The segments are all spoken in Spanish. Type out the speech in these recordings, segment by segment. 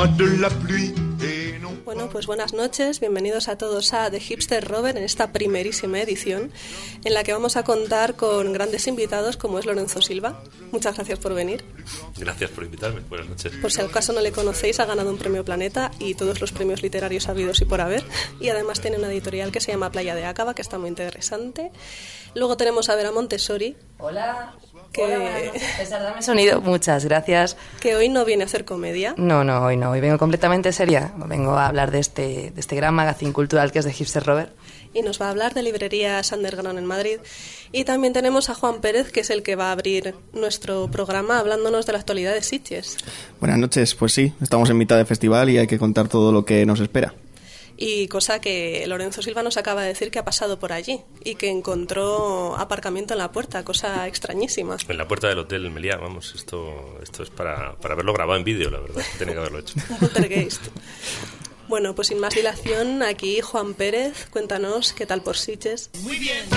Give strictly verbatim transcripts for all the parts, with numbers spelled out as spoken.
Bueno, pues buenas noches, bienvenidos a todos a The Hipster Rover en esta primerísima edición en la que vamos a contar con grandes invitados como es Lorenzo Silva. Muchas gracias por venir. Gracias por invitarme, buenas noches. Por si al caso no le conocéis, ha ganado un premio Planeta y todos los premios literarios habidos y por haber, y además tiene una editorial que se llama Playa de Acaba, que está muy interesante. Luego tenemos a Vera Montessori. Hola. Que... Hola, César, dame sonido. Muchas gracias. Que hoy no viene a hacer comedia. No, no, hoy no. Hoy vengo completamente seria. Vengo a hablar de este, de este gran magazine cultural que es The Hipster Rover. Y nos va a hablar de librerías underground en Madrid. Y también tenemos a Juan Pérez, que es el que va a abrir nuestro programa hablándonos de la actualidad de Sitges. Buenas noches. Pues sí, estamos en mitad de festival y hay que contar todo lo que nos espera. Y cosa que Lorenzo Silva nos acaba de decir que ha pasado por allí y que encontró aparcamiento en la puerta, cosa extrañísima. En la puerta del Hotel Meliá, vamos, esto esto es para, para verlo grabado en vídeo, la verdad, tenía que haberlo hecho. Un poltergeist. Bueno, pues sin más dilación, aquí Juan Pérez, cuéntanos qué tal por Sitges. Muy bien.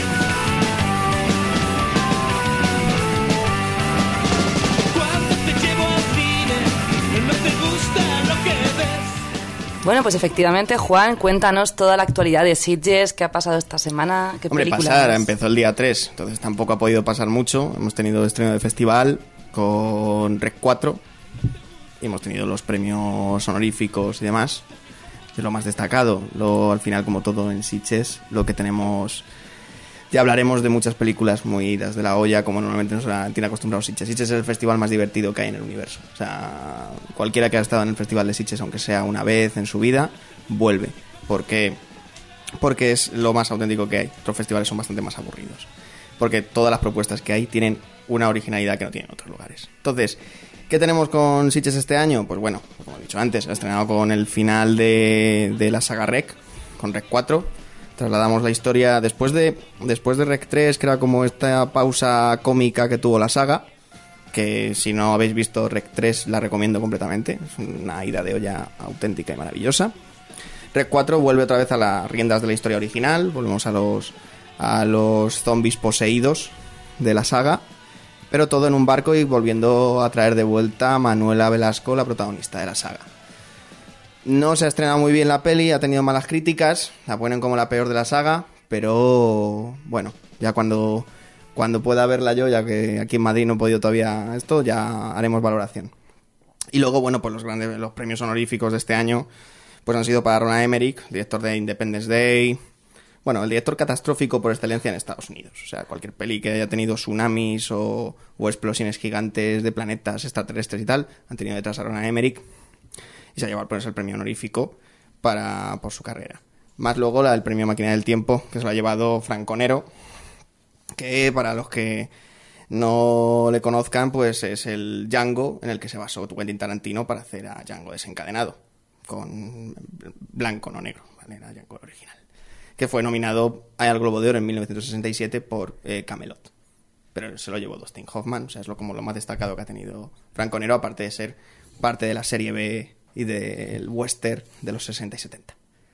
Cuando te llevo al cine, no te gusta lo que ves. Bueno, pues efectivamente, Juan, cuéntanos toda la actualidad de Sitges, qué ha pasado esta semana, qué Hombre, películas. pasar, empezó el día tres, entonces tampoco ha podido pasar mucho. Hemos tenido estreno de festival con Rec cuatro y hemos tenido los premios honoríficos y demás. Es lo más destacado. Lo, al final, como todo en Sitges, lo que tenemos... Ya hablaremos de muchas películas muy idas de la olla, como normalmente nos tiene acostumbrados Sitges. Sitges es el festival más divertido que hay en el universo. O sea, cualquiera que haya estado en el festival de Sitges, aunque sea una vez en su vida, vuelve. Porque, porque es lo más auténtico que hay. Otros festivales son bastante más aburridos. Porque todas las propuestas que hay tienen una originalidad que no tienen otros lugares. Entonces, ¿qué tenemos con Sitges este año? Pues bueno, como he dicho antes, ha estrenado con el final de, de la saga Rec, con Rec cuatro. Trasladamos la historia después de después de Rec tres, que era como esta pausa cómica que tuvo la saga, que si no habéis visto Rec tres la recomiendo completamente, es una ida de olla auténtica y maravillosa. Rec cuatro vuelve otra vez a las riendas de la historia original, volvemos a los a los zombies poseídos de la saga, pero todo en un barco y volviendo a traer de vuelta a Manuela Velasco, la protagonista de la saga. No se ha estrenado muy bien la peli, ha tenido malas críticas, la ponen como la peor de la saga, pero bueno, ya cuando, cuando pueda verla yo, ya que aquí en Madrid no he podido todavía esto, ya haremos valoración. Y luego, bueno, pues los grandes los premios honoríficos de este año pues han sido para Roland Emmerich, director de Independence Day, bueno, el director catastrófico por excelencia en Estados Unidos. O sea, cualquier peli que haya tenido tsunamis o, o explosiones gigantes de planetas extraterrestres y tal, han tenido detrás a Roland Emmerich. Y se ha llevado pues, el premio honorífico para, por su carrera. Más luego la del premio Máquina del Tiempo, que se lo ha llevado Franco Nero, que para los que no le conozcan, pues es el Django en el que se basó Quentin Tarantino para hacer a Django desencadenado, con blanco, no negro, ¿vale? Era Django original. Que fue nominado al Globo de Oro en mil novecientos sesenta y siete por eh, Camelot. Pero se lo llevó Dustin Hoffman, o sea, es lo, como lo más destacado que ha tenido Franco Nero, aparte de ser parte de la serie B y del western de los sesenta y setenta.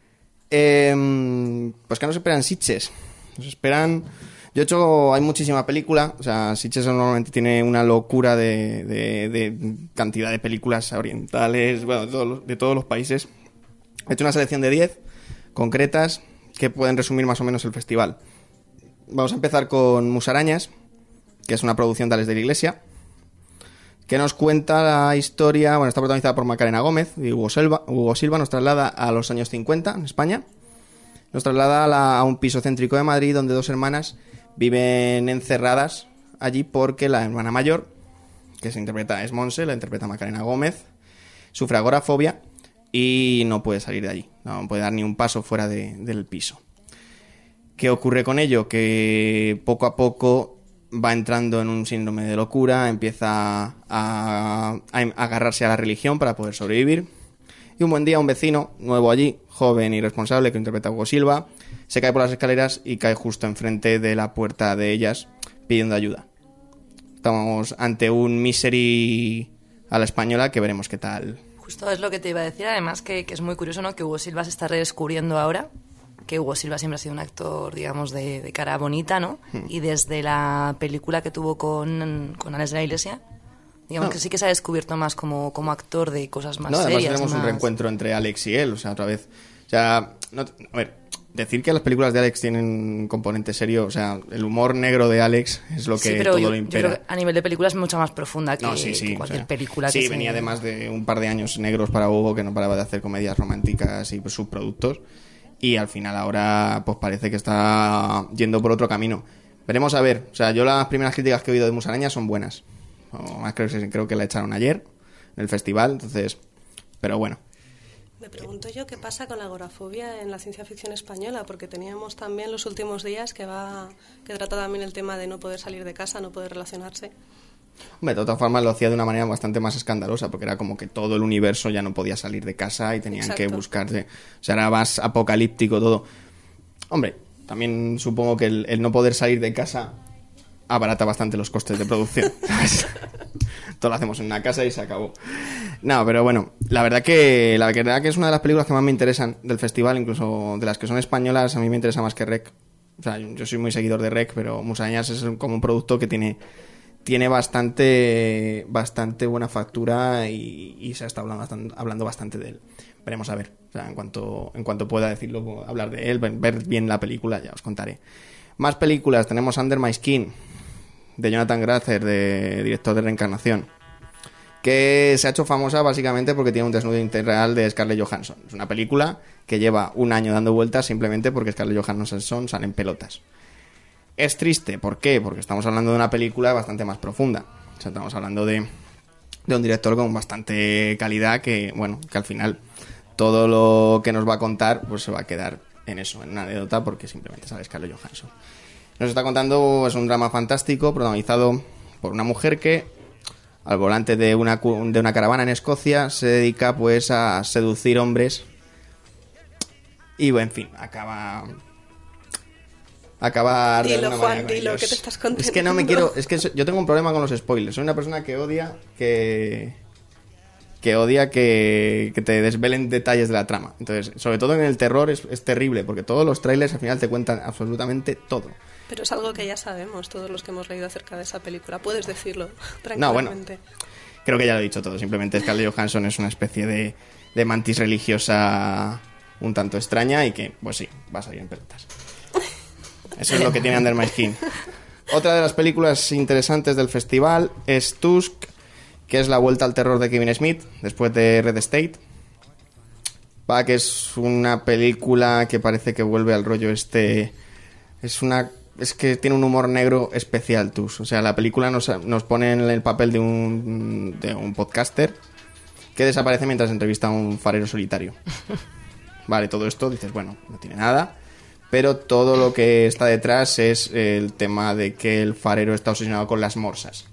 Eh, pues que nos esperan Sitges. Nos esperan... Yo he hecho... Hay muchísima película. O sea, Sitges normalmente tiene una locura de, de, de cantidad de películas orientales, bueno, de todos los, de todos los países. He hecho una selección de diez concretas que pueden resumir más o menos el festival. Vamos a empezar con Musarañas, que es una producción de Ales de la Iglesia, que nos cuenta la historia, bueno, está protagonizada por Macarena Gómez y Hugo Silva. Hugo Silva nos traslada a los años cincuenta en España. Nos traslada a, la, a un piso céntrico de Madrid donde dos hermanas viven encerradas allí porque la hermana mayor, que se interpreta es Monse, la interpreta Macarena Gómez, sufre agorafobia y no puede salir de allí, no puede dar ni un paso fuera de, del piso. ¿Qué ocurre con ello? Que poco a poco va entrando en un síndrome de locura, empieza a, a, a agarrarse a la religión para poder sobrevivir. Y un buen día un vecino nuevo allí, joven y responsable, que interpreta a Hugo Silva, se cae por las escaleras y cae justo enfrente de la puerta de ellas pidiendo ayuda. Estamos ante un Misery a la española que veremos qué tal. Justo es lo que te iba a decir, además que, que es muy curioso, ¿no?, que Hugo Silva se está redescubriendo ahora, que Hugo Silva siempre ha sido un actor, digamos, de, de cara bonita, ¿no? Hmm. Y desde la película que tuvo con, con Ales de la Iglesia, Digamos No. que sí que se ha descubierto más como, como actor de cosas más No, además serias. tenemos un más- reencuentro entre Alex y él, o sea, otra vez. O sea, no, a ver, decir que las películas de Alex tienen un componente serio, o sea, el humor negro de Alex es lo que Sí, pero todo yo, lo yo impera. creo que a nivel de película es mucho más profunda que, No, sí, sí, que o cualquier sea, película sí, que se- venía además de un par de años negros para Hugo, que no paraba de hacer comedias románticas y pues, subproductos, y al final ahora pues parece que está yendo por otro camino. Veremos a ver, o sea, yo las primeras críticas que he oído de Musaraña son buenas. O más creo, que- creo que la echaron ayer en el festival, entonces, pero bueno. Me pregunto yo qué pasa con la agorafobia en la ciencia ficción española, porque teníamos también los últimos días que va que trata también el tema de no poder salir de casa, no poder relacionarse. Hombre, de todas formas lo hacía de una manera bastante más escandalosa, porque era como que todo el universo ya no podía salir de casa y tenían Exacto. que buscarse. O sea, era más apocalíptico todo. Hombre, también supongo que el, el no poder salir de casa abarata bastante los costes de producción, ¿sabes? Todo lo hacemos en una casa y se acabó. No, pero bueno, la verdad que la verdad que es una de las películas que más me interesan del festival, incluso de las que son españolas, a mí me interesa más que Rec. O sea, yo soy muy seguidor de Rec, pero Musarañas es como un producto que tiene tiene bastante bastante buena factura y, y se está hablando bastante, hablando bastante de él. Veremos a ver, o sea, en cuanto en cuanto pueda decirlo, hablar de él, ver bien la película, ya os contaré. Más películas, tenemos Under My Skin, de Jonathan Grazer, de director de Reencarnación, que se ha hecho famosa básicamente porque tiene un desnudo interreal de Scarlett Johansson. Es una película que lleva un año dando vueltas simplemente porque Scarlett Johansson sale en pelotas. Es triste, ¿por qué? Porque estamos hablando de una película bastante más profunda. O sea, estamos hablando de, de un director con bastante calidad que, bueno, que al final todo lo que nos va a contar pues se va a quedar en eso, en una anécdota, porque simplemente sale Scarlett Johansson. Nos está contando, es un drama fantástico protagonizado por una mujer que al volante de una, de una caravana en Escocia se dedica pues a seducir hombres y, bueno, en fin, acaba acaba de Dilo, alguna Juan, manera con dilo, ellos. ¿qué te estás contando? Es que no me quiero, es que so- yo tengo un problema con los spoilers. Soy una persona que odia que que odia que, que te desvelen detalles de la trama. Entonces, sobre todo en el terror es, es terrible, porque todos los trailers al final te cuentan absolutamente todo. Pero es algo que ya sabemos todos los que hemos leído acerca de esa película. Puedes decirlo No, bueno. tranquilamente. Creo que ya lo he dicho todo. Simplemente Scarlett Johansson es una especie de, de mantis religiosa un tanto extraña y que, pues sí, va a salir en pelotas. Eso es lo que tiene Under My Skin. Otra de las películas interesantes del festival es Tusk, que es la vuelta al terror de Kevin Smith después de Red State. Va, que es una película que parece que vuelve al rollo este. Es una. Es que tiene un humor negro especial, Tusk. O sea, la película nos, nos pone en el papel de un, de un podcaster que desaparece mientras entrevista a un farero solitario. Vale, todo esto dices, bueno, no tiene nada. Pero todo lo que está detrás es el tema de que el farero está obsesionado con las morsas.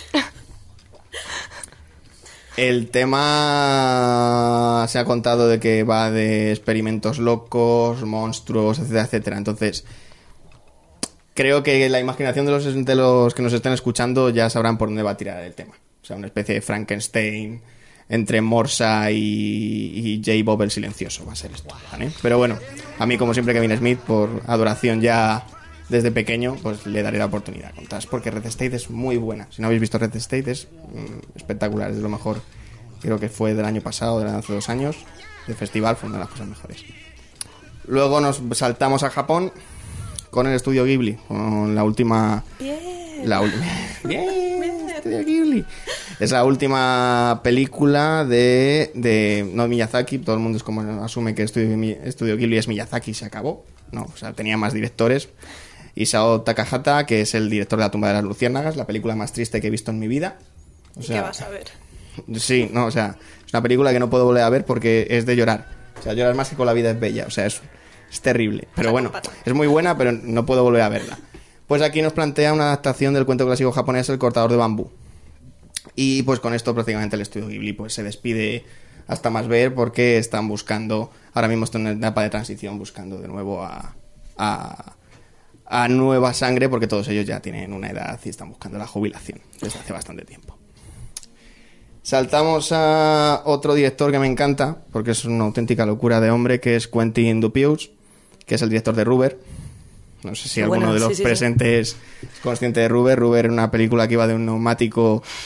El tema se ha contado de que va de experimentos locos, monstruos, etcétera, etcétera. Entonces, creo que la imaginación de los, de los que nos estén escuchando ya sabrán por dónde va a tirar el tema. O sea, una especie de Frankenstein entre Morsa y, y J. Bob el silencioso va a ser esto, ¿vale? Pero bueno, a mí como siempre Kevin Smith, por adoración ya desde pequeño, pues le daré la oportunidad. Contas, porque Red State es muy buena. Si no habéis visto Red State es mm, espectacular, es de lo mejor. Creo que fue del año pasado, de hace dos años, del festival, fue una de las cosas mejores. Luego nos saltamos a Japón con el estudio Ghibli, con la última... Bien. La ul- Bien, estudio Ghibli. Es la última película de, de... No Miyazaki, todo el mundo es como asume que Estudio, Mi- Estudio Ghibli es Miyazaki y se acabó. No, o sea, tenía más directores. Isao Takahata, que es el director de La tumba de las luciérnagas, la película más triste que he visto en mi vida. O sea, ¿Qué vas a ver? Sí, no, o sea, es una película que no puedo volver a ver porque es de llorar. O sea, llorar más que con La vida es bella. O sea, es, es terrible. Pero bueno, es muy buena, pero no puedo volver a verla. Pues aquí nos plantea una adaptación del cuento clásico japonés El cortador de bambú. Y pues con esto prácticamente el estudio Ghibli pues se despide hasta más ver, porque están buscando, ahora mismo están en una etapa de transición, buscando de nuevo a, a, a nueva sangre, porque todos ellos ya tienen una edad y están buscando la jubilación desde hace bastante tiempo. Saltamos a otro director que me encanta, porque es una auténtica locura de hombre, que es Quentin Dupieux, que es el director de Rubber. No sé si Bueno, alguno de los sí, sí, presentes sí. es consciente de Rubber. Rubber era una película que iba de un neumático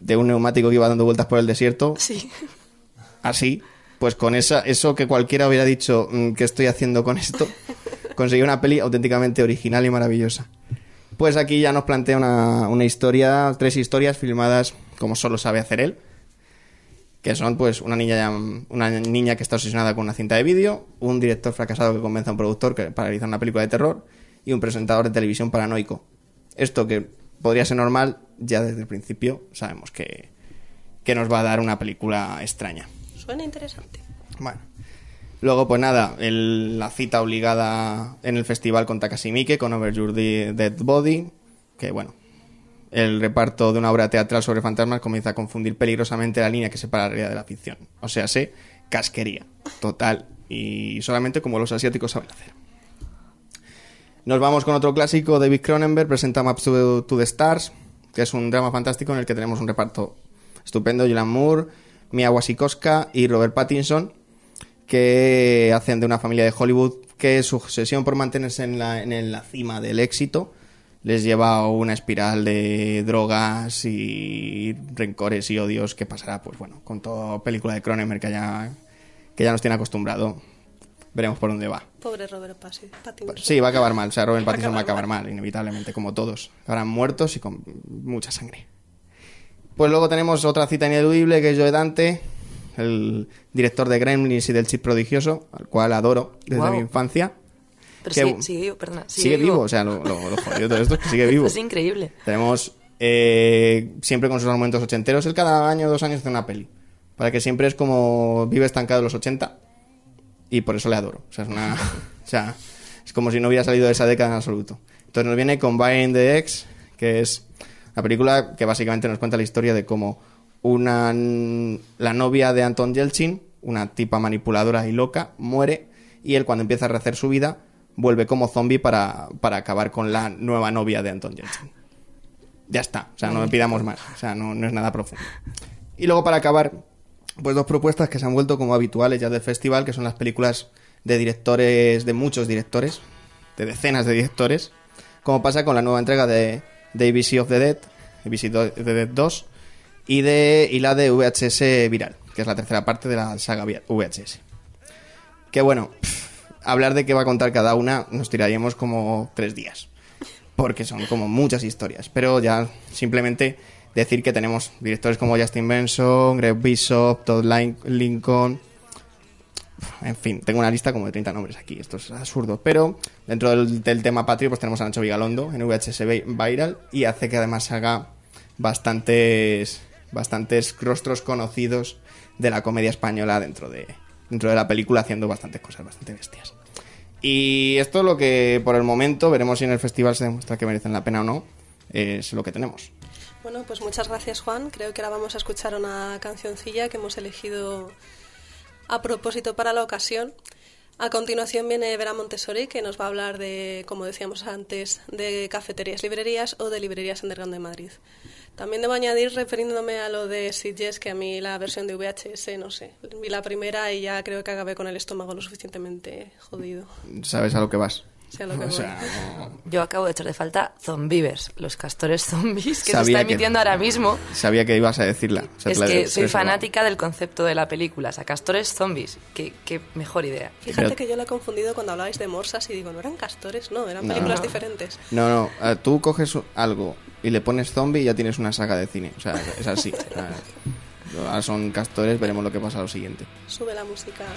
de un neumático que iba dando vueltas por el desierto. Sí. Así, pues con esa, eso que cualquiera hubiera dicho, ¿qué estoy haciendo con esto? Conseguí una peli auténticamente original y maravillosa. Pues aquí ya nos plantea una, una historia, tres historias filmadas como solo sabe hacer él, que son pues una niña una niña que está obsesionada con una cinta de vídeo, un director fracasado que convence a un productor que, para realizar una película de terror y un presentador de televisión paranoico. Esto que podría ser normal, ya desde el principio sabemos que, que nos va a dar una película extraña. Suena interesante. Bueno, luego pues nada, el, la cita obligada en el festival con Takashi Miike, con Over Your Dead Body, que bueno, el reparto de una obra teatral sobre fantasmas comienza a confundir peligrosamente la línea que separa la realidad de la ficción. O sea, sé, casquería total y solamente como los asiáticos saben hacer. Nos vamos con otro clásico. David Cronenberg presenta Maps to, to the Stars, que es un drama fantástico en el que tenemos un reparto estupendo: Julianne Moore, Mia Wasikowska y Robert Pattinson, que hacen de una familia de Hollywood que su obsesión por mantenerse en la, en la cima del éxito les lleva a una espiral de drogas y rencores y odios que pasará, pues bueno, con toda película de Cronenberg que ya, que ya nos tiene acostumbrado. Veremos por dónde va. Pobre Robert Pattinson. Sí, va a acabar mal. O sea, Robert Pattinson va a acabar mal, inevitablemente, como todos. Acabarán muertos y con mucha sangre. Pues luego tenemos otra cita ineludible, que es Joe Dante, el director de Gremlins y del Chip Prodigioso, al cual adoro desde Wow. mi infancia. Pero que sigue, sigue vivo, perdona. Sigue, sigue vivo, o sea, lo, lo, lo jodido de todo esto es que sigue vivo. Es increíble. Tenemos eh, siempre con sus argumentos ochenteros. Él cada año o dos años hace una peli. Para que siempre es como vive estancado en los ochenta. Y por eso le adoro. O sea, es una, o sea, es como si no hubiera salido de esa década en absoluto. Entonces nos viene con Buying the Ex, que es una película que básicamente nos cuenta la historia de cómo una, la novia de Anton Yelchin, una tipa manipuladora y loca, muere, y él, cuando empieza a rehacer su vida, vuelve como zombie para, para acabar con la nueva novia de Anton Yelchin. Ya está, o sea, no me pidamos más, o sea, no, no es nada profundo. Y luego, para acabar, pues dos propuestas que se han vuelto como habituales ya del festival, que son las películas de directores, de muchos directores, de decenas de directores, como pasa con la nueva entrega de, de A B C of the Dead, A B C of the Dead dos, y, de, y la de V H S Viral, que es la tercera parte de la saga V H S. Que bueno, pff, hablar de qué va a contar cada una nos tiraríamos como tres días, porque son como muchas historias, pero ya simplemente decir que tenemos directores como Justin Benson, Greg Bishop, Todd Lincoln, en fin, tengo una lista como de treinta nombres aquí, esto es absurdo, pero dentro del, del tema patrio pues tenemos a Nacho Vigalondo en V H S Viral, y hace que además haga bastantes bastantes rostros conocidos de la comedia española dentro de dentro de la película, haciendo bastantes cosas bastante bestias. Y esto es lo que por el momento, veremos si en el festival se demuestra que merecen la pena o no, es lo que tenemos. Bueno, pues muchas gracias, Juan. Creo que ahora vamos a escuchar una cancioncilla que hemos elegido a propósito para la ocasión. A continuación viene Vera Montessori, que nos va a hablar de, como decíamos antes, de cafeterías, librerías o de librerías underground de Madrid. También debo añadir, refiriéndome a lo de Sitges, que a mí la versión de V H S, no sé, vi la primera y ya creo que acabé con el estómago lo suficientemente jodido. ¿Sabes a lo que vas? Sí, a lo que O voy. sea, no- Yo acabo de echar de falta Zombievers, los castores zombies que Sabía se está que- emitiendo ahora mismo. Sabía que ibas a decirla. O sea, Es te la- que te soy reservaba. fanática del concepto de la película, o sea, castores zombies. Qué, qué mejor idea. Fíjate Pero- que yo la he confundido cuando hablabais de morsas y digo, ¿no eran castores? No, eran No. películas No. diferentes. No, no, eh, tú coges algo y le pones zombie y ya tienes una saga de cine. O sea, es así. O sea, ahora son castores, veremos lo que pasa a lo siguiente. Sube la música.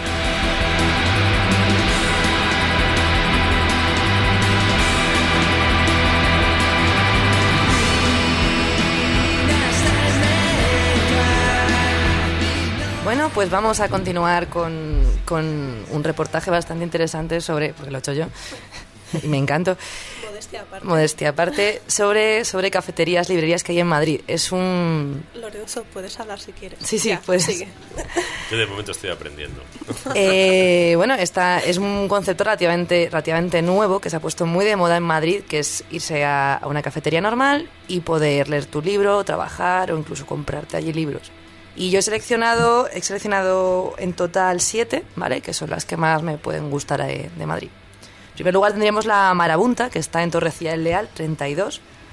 Bueno, pues vamos a continuar con, con un reportaje bastante interesante sobre, porque lo he hecho yo, y me encanto, Modestia aparte. modestia aparte, sobre, sobre cafeterías, librerías que hay en Madrid. Es un... Lorenzo, puedes hablar si quieres. Sí, sí, Ya, pues. sigue. Yo de momento estoy aprendiendo. Eh, bueno, esta es un concepto relativamente, relativamente nuevo que se ha puesto muy de moda en Madrid, que es irse a, a una cafetería normal y poder leer tu libro, trabajar o incluso comprarte allí libros. Y yo he seleccionado, he seleccionado en total siete, ¿vale? Que son las que más me pueden gustar de, de Madrid. En primer lugar tendríamos la Marabunta, que está en Torrecilla del Leal, treinta y dos,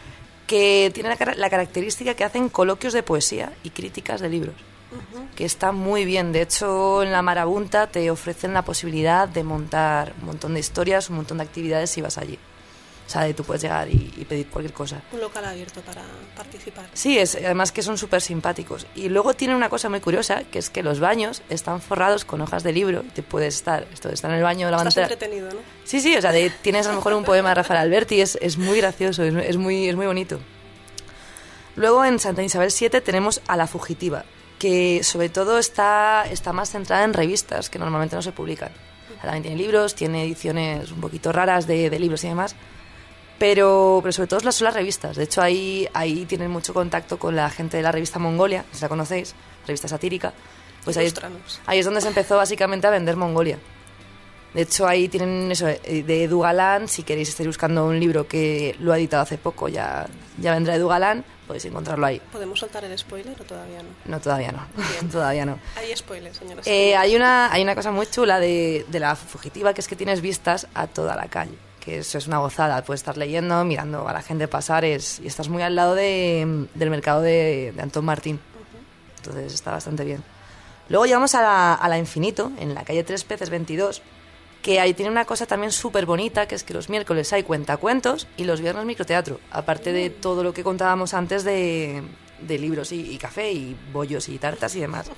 que tiene la, la característica que hacen coloquios de poesía y críticas de libros, uh-huh. que está muy bien. De hecho, en la Marabunta te ofrecen la posibilidad de montar un montón de historias, un montón de actividades si vas allí. O sea, de tú puedes llegar y, y pedir cualquier cosa. Un local abierto para participar. Sí, es, además que son súper simpáticos. Y luego tienen una cosa muy curiosa, que es que los baños están forrados con hojas de libro. Te puedes estar, esto de estar en el baño... Estás levantar... entretenido, ¿no? Sí, sí, o sea, de, tienes a lo mejor un poema de Rafael Alberti, es, es muy gracioso, es, es, muy, es muy bonito. Luego en Santa Isabel siete tenemos a La Fugitiva, que sobre todo está, está más centrada en revistas, que normalmente no se publican. O sea, también tiene libros, tiene ediciones un poquito raras de, de libros y demás, pero, pero sobre todo son las revistas. De hecho, ahí, ahí tienen mucho contacto con la gente de la revista Mongolia, si la conocéis, revista satírica. Pues ahí, ahí es donde se empezó básicamente a vender Mongolia. De hecho, ahí tienen eso de Edu Galán. Si queréis estar buscando un libro que lo ha editado hace poco, ya, ya vendrá Edu Galán, podéis encontrarlo ahí. ¿Podemos soltar el spoiler o todavía no? No, todavía no. todavía no. Hay spoilers, señora. Eh, hay, una, hay una cosa muy chula de, de La Fugitiva, que es que tienes vistas a toda la calle. Que eso es una gozada. Puedes estar leyendo, mirando a la gente pasar es, y estás muy al lado de, del mercado de, de Antón Martín. Uh-huh. Entonces está bastante bien. Luego llegamos a la, a la Infinito, en la calle Tres Peces veintidós, que ahí tiene una cosa también súper bonita, que es que los miércoles hay cuentacuentos y los viernes microteatro, aparte de todo lo que contábamos antes de, de libros y, y café y bollos y tartas y demás.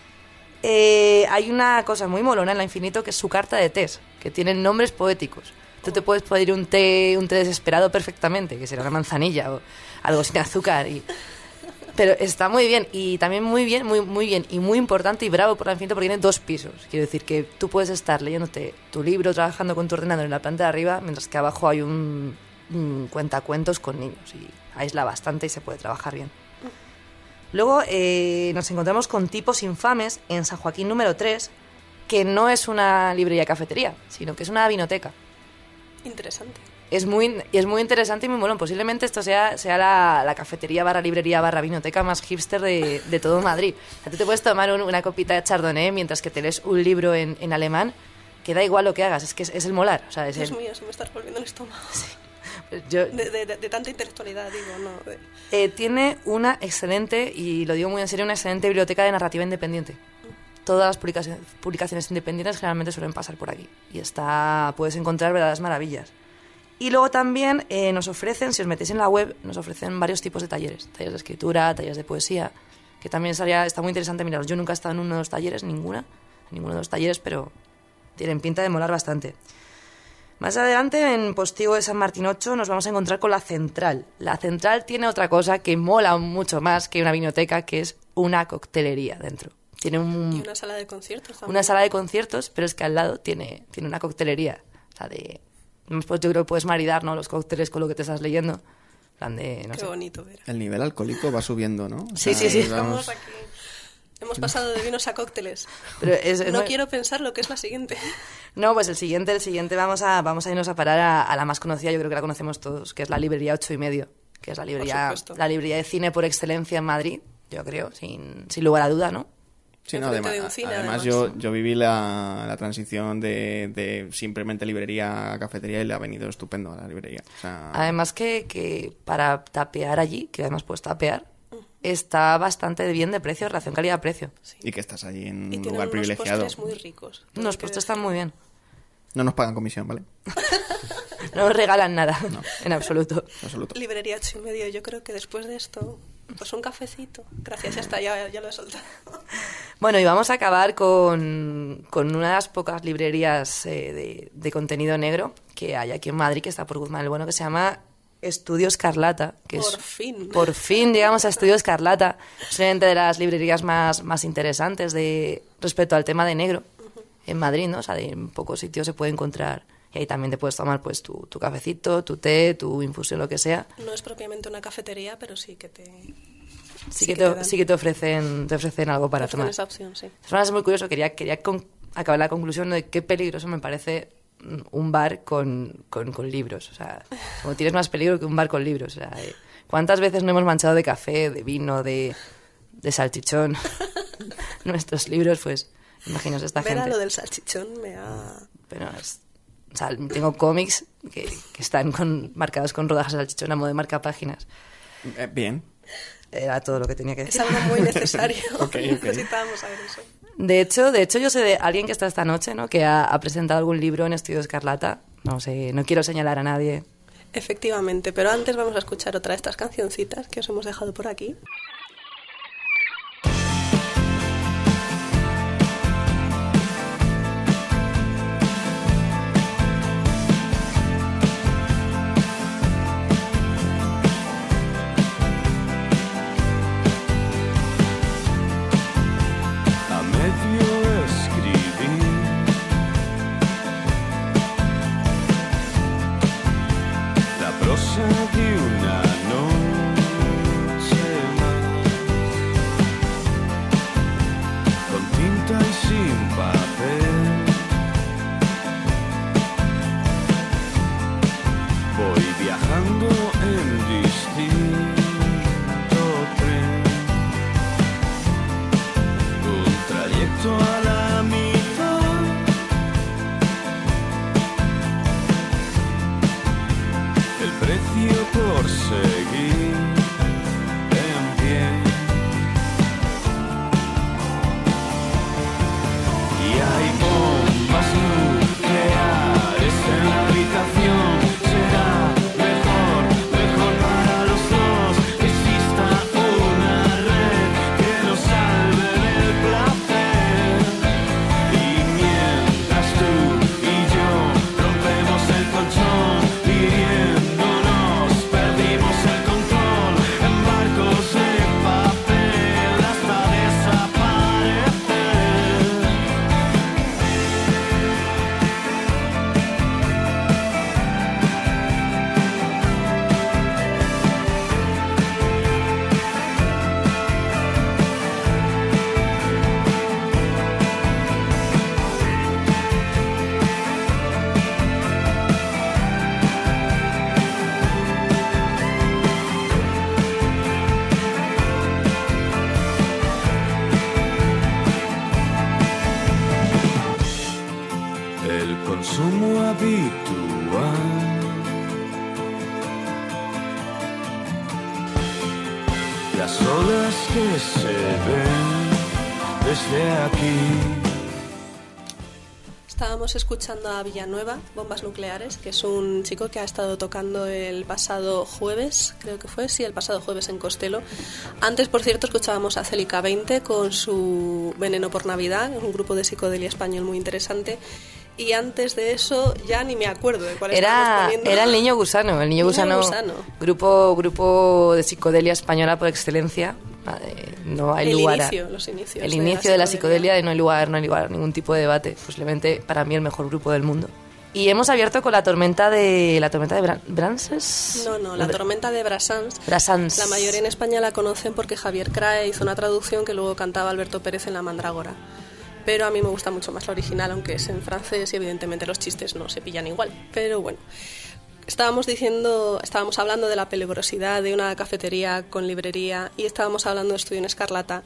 Eh, hay una cosa muy molona en la Infinito, que es su carta de tés, que tienen nombres poéticos. Tú te puedes pedir un té, un té desesperado perfectamente, que será una manzanilla o algo sin azúcar. Y... Pero está muy bien, y también muy bien, muy, muy bien, y muy importante y bravo por la Infinito, porque tiene dos pisos. Quiero decir que tú puedes estar leyéndote tu libro, trabajando con tu ordenador en la planta de arriba, mientras que abajo hay un, un cuentacuentos con niños, y aísla bastante y se puede trabajar bien. Luego eh, nos encontramos con Tipos Infames en San Joaquín número tres, que no es una librería cafetería, sino que es una vinoteca. Interesante. Es muy, es muy interesante y muy bueno. Posiblemente esto sea, sea la, la cafetería barra librería barra vinoteca más hipster de, de todo Madrid. O sea, tú te puedes tomar un, una copita de chardonnay mientras que te lees un libro en, en alemán, que da igual lo que hagas, es que es, es el molar. O sea, es Dios el... mío, se me está volviendo el estómago. Sí. Yo... De, de, de, de tanta intelectualidad, digo, no. De... Eh, tiene una excelente, y lo digo muy en serio, una excelente biblioteca de narrativa independiente. Todas las publicaciones, publicaciones independientes generalmente suelen pasar por aquí. Y está, puedes encontrar verdaderas maravillas. Y luego también eh, nos ofrecen, si os metéis en la web, nos ofrecen varios tipos de talleres. Talleres de escritura, talleres de poesía, que también estaría, está muy interesante miraros. Yo nunca he estado en uno de los talleres, ninguna, en ninguno de los talleres, pero tienen pinta de molar bastante. Más adelante, en Postigo de San Martín ocho, nos vamos a encontrar con la Central. La Central tiene otra cosa que mola mucho más que una vinoteca, que es una coctelería dentro. Tiene un, y una sala de conciertos también. Una sala de conciertos, pero es que al lado tiene, tiene una coctelería. O sea, de... Pues yo creo que puedes maridar, ¿no?, los cócteles con lo que te estás leyendo. Plan de, no Qué sé. bonito ver. El nivel alcohólico va subiendo, ¿no? O Sí, sea, sí, sí. vamos- Aquí. Hemos pasado de vinos a cócteles. Pero es- es no muy- quiero pensar lo que es la siguiente. No, pues el siguiente, el siguiente vamos a, vamos a irnos a parar a, a la más conocida, yo creo que la conocemos todos, que es la librería ocho y medio, que es la librería, supuesto. la librería de cine por excelencia en Madrid, yo creo, sin, sin lugar a duda, ¿no? Sí, no, Enfrente además, de un cine, además además. yo, yo viví la, la transición de, de simplemente librería a cafetería y le ha venido estupendo a la librería. O sea, Además que, que para tapear allí, que además puedes tapear, está bastante bien de precio, relación calidad-precio. Sí. y que estás allí en Y un tienen lugar unos privilegiado. postres muy ricos. todo Los hay que postres decir. están muy bien. No nos pagan comisión, ¿vale? No nos regalan nada, en absoluto. En absoluto. Librería ocho y medio, yo creo que después de esto, pues un cafecito. Gracias, ya está, ya, ya lo he soltado. Bueno, y vamos a acabar con, con una de las pocas librerías eh, de, de contenido negro que hay aquí en Madrid, que está por Guzmán el Bueno, que se llama Estudio Escarlata. Que Por es, fin. Por fin llegamos a Estudio Escarlata. Es una de las librerías más, más interesantes de, respecto al tema de negro en Madrid, ¿no? O sea, de en pocos sitios se puede encontrar. Y ahí también te puedes tomar pues tu, tu cafecito, tu té, tu infusión, lo que sea. No es propiamente una cafetería, pero sí que te... Sí, que, te, dan. sí que te ofrecen te ofrecen algo para te ofrecen tomar. esa opción, sí. De todas maneras, es muy curioso, quería, quería con- acabar la conclusión de qué peligroso me parece mm, un bar con, con, con libros. O sea, como tienes más peligro que un bar con libros. O sea, eh, ¿cuántas veces no hemos manchado de café, de vino, de, de salchichón nuestros libros? Pues, imaginaos esta Ver a gente. lo del salchichón me ha... Pero es, O sea, tengo cómics que, que están con, marcados con rodajas de salchichón a modo de marcapáginas. Eh, bien. Era todo lo que tenía que Es decir. algo muy necesario. Ok, ok. Necesitábamos saber eso. De hecho, de hecho, yo sé de alguien que está esta noche, ¿no? Que ha, ha presentado algún libro en Estudio Escarlata. No sé, no quiero señalar a nadie. Efectivamente, pero antes vamos a escuchar otra de estas cancioncitas que os hemos dejado por aquí. A medio escribir la prosa de una noche más, con tinta y sin papel. Voy viajando en distinto tren, un trayecto a la mitad, el precio por seguir en pie. Y hay bombas nucleares en la habitación. Será mejor, mejor para los dos que exista una red que nos salve del placer. Y mientras tú y yo rompemos el colchón, hiriéndonos, perdimos el control en barcos de papel hasta desaparecer. El consumo habitual, las olas que se ven desde aquí. Estábamos escuchando a Villanueva, Bombas Nucleares, que es un chico que ha estado tocando el pasado jueves, creo que fue, sí, el pasado jueves en Costello. Antes, por cierto, escuchábamos a Celica veinte con su Veneno por Navidad, un grupo de psicodelia español muy interesante. Y antes de eso ya ni me acuerdo de cuál estábamos Era, poniendo. era el Niño Gusano, el Niño, Niño Gusano, Gusano. Grupo, grupo de psicodelia española por excelencia. Eh, No hay El lugar a- inicio, los inicios el de inicio la de la psicodelia. psicodelia y no hay lugar, no hay lugar a ningún tipo de debate. Posiblemente para mí el mejor grupo del mundo. Y hemos abierto con la tormenta de la tormenta de Bran- Brances. No, no, La Tormenta de Brassans. Brassans. La mayoría en España la conocen porque Javier Crae hizo una traducción que luego cantaba Alberto Pérez en La Mandrágora. Pero a mí me gusta mucho más la original, aunque es en francés y evidentemente los chistes no se pillan igual. Pero bueno, estábamos diciendo, estábamos hablando de la peligrosidad de una cafetería con librería y estábamos hablando de Estudio en Escarlata.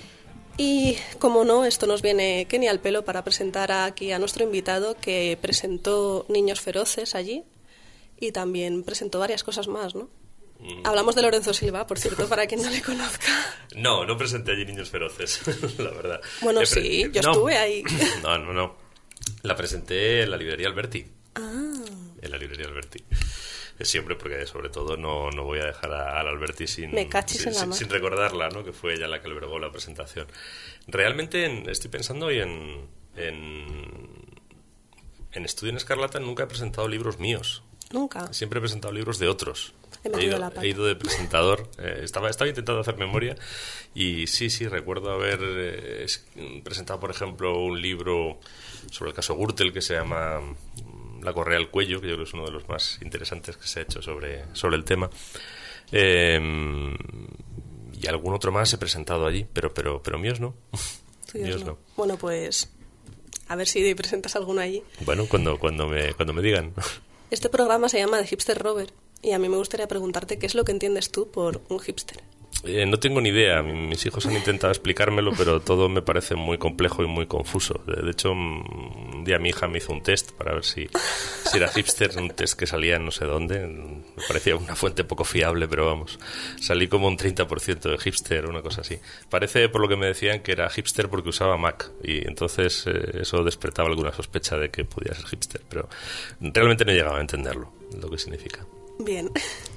Y como no, esto nos viene que ni al pelo para presentar aquí a nuestro invitado que presentó Niños Feroces allí y también presentó varias cosas más, ¿no? Mm. Hablamos de Lorenzo Silva, por cierto, para quien no le conozca. No, no presenté allí Niños Feroces, la verdad. Bueno, Eh, pre- sí, yo no. estuve ahí. No, no, no. La presenté en la librería Alberti. Ah, En la librería Alberti. Eh, Siempre, porque sobre todo no, no voy a dejar a, a la Alberti sin, Me cachis sin, en la sin- mar. sin recordarla, ¿no? Que fue ella la que albergó la presentación. Realmente en- estoy pensando hoy en, en... En Estudio en Escarlata nunca he presentado libros míos. nunca. Siempre he presentado libros de otros. He He metido ido, la pata. he ido de presentador. eh, estaba, estaba intentando hacer memoria y sí, sí, recuerdo haber eh, es- presentado, por ejemplo, un libro sobre el caso Gürtel que se llama mm, La correa al cuello, que yo creo que es uno de los más interesantes que se ha hecho sobre, sobre el tema. Eh, y algún otro más he presentado allí, pero, pero, pero míos no. Tuyos míos no. no. Bueno, pues a ver si presentas alguno allí. Bueno, cuando, cuando, me, cuando me digan. Este programa se llama The Hipster Rover y a mí me gustaría preguntarte qué es lo que entiendes tú por un hipster. Eh, no tengo ni idea. Mis hijos han intentado explicármelo, pero todo me parece muy complejo y muy confuso. De, de hecho, un día mi hija me hizo un test para ver si, si era hipster, un test que salía en no sé dónde. Me parecía una fuente poco fiable, pero vamos, salí como un treinta por ciento de hipster, una cosa así. Parece, por lo que me decían, que era hipster porque usaba Mac, y entonces eh, eso despertaba alguna sospecha de que podía ser hipster, pero realmente no llegaba a entenderlo, lo que significa. Bien.